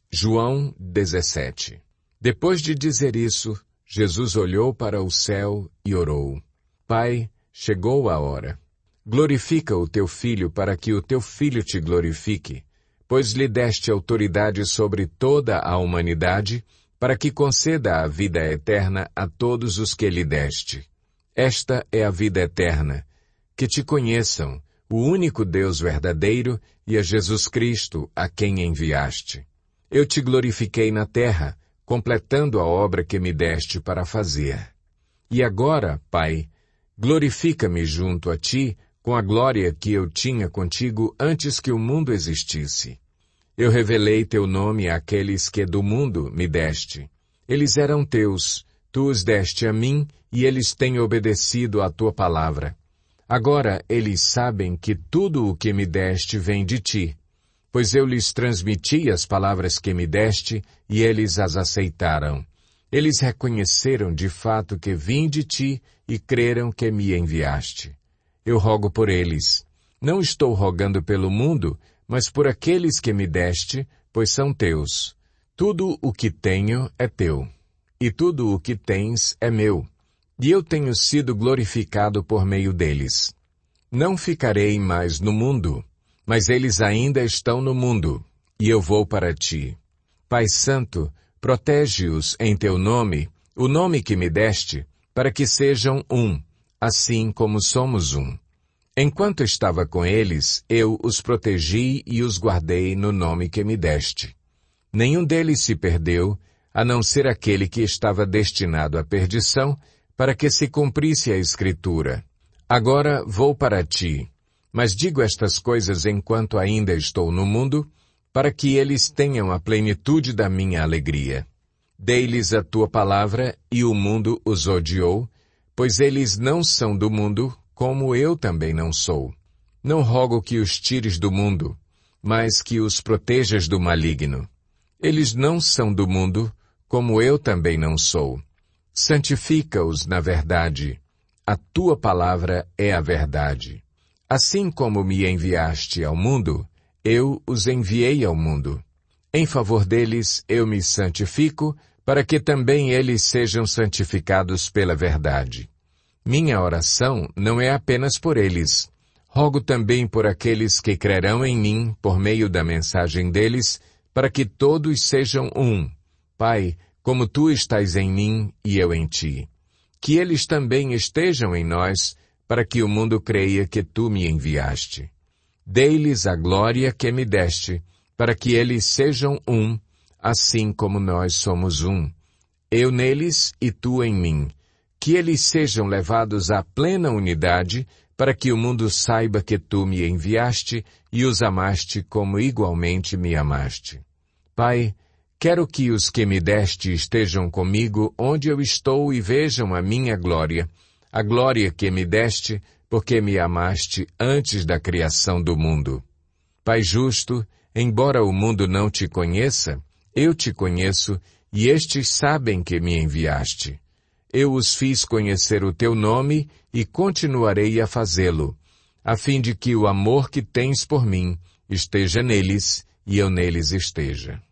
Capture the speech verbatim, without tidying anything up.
João dezessete. Depois de dizer isso, Jesus olhou para o céu e orou: Pai, chegou a hora. Glorifica o teu Filho para que o teu Filho te glorifique, pois lhe deste autoridade sobre toda a humanidade, para que conceda a vida eterna a todos os que lhe deste. Esta é a vida eterna, que te conheçam, o único Deus verdadeiro, e a Jesus Cristo, a quem enviaste. Eu te glorifiquei na terra, completando a obra que me deste para fazer. E agora, Pai, glorifica-me junto a ti, com a glória que eu tinha contigo antes que o mundo existisse. Eu revelei teu nome àqueles que do mundo me deste. Eles eram teus, tu os deste a mim, e eles têm obedecido à tua palavra. Agora eles sabem que tudo o que me deste vem de ti, pois eu lhes transmiti as palavras que me deste, e eles as aceitaram. Eles reconheceram de fato que vim de ti, e creram que me enviaste. Eu rogo por eles. Não estou rogando pelo mundo, mas por aqueles que me deste, pois são teus. Tudo o que tenho é teu, e tudo o que tens é meu, e eu tenho sido glorificado por meio deles. Não ficarei mais no mundo, mas eles ainda estão no mundo, e eu vou para ti. Pai Santo, protege-os em teu nome, o nome que me deste, para que sejam um, assim como somos um. Enquanto estava com eles, eu os protegi e os guardei no nome que me deste. Nenhum deles se perdeu, a não ser aquele que estava destinado à perdição, para que se cumprisse a Escritura. Agora vou para ti, mas digo estas coisas enquanto ainda estou no mundo, para que eles tenham a plenitude da minha alegria. Dei-lhes a tua palavra, e o mundo os odiou, pois eles não são do mundo, como eu também não sou. Não rogo que os tires do mundo, mas que os protejas do maligno. Eles não são do mundo, como eu também não sou. Santifica-os na verdade. A tua palavra é a verdade. Assim como me enviaste ao mundo, eu os enviei ao mundo. Em favor deles eu me santifico, para que também eles sejam santificados pela verdade. Minha oração não é apenas por eles. Rogo também por aqueles que crerão em mim por meio da mensagem deles, para que todos sejam um. Pai, como tu estás em mim e eu em ti. Que eles também estejam em nós, para que o mundo creia que tu me enviaste. Dei-lhes a glória que me deste, para que eles sejam um, assim como nós somos um. Eu neles e tu em mim. Que eles sejam levados à plena unidade, para que o mundo saiba que tu me enviaste e os amaste como igualmente me amaste. Pai, quero que os que me deste estejam comigo onde eu estou e vejam a minha glória, a glória que me deste, porque me amaste antes da criação do mundo. Pai justo, embora o mundo não te conheça, eu te conheço, e estes sabem que me enviaste. Eu os fiz conhecer o teu nome e continuarei a fazê-lo, a fim de que o amor que tens por mim esteja neles e eu neles esteja.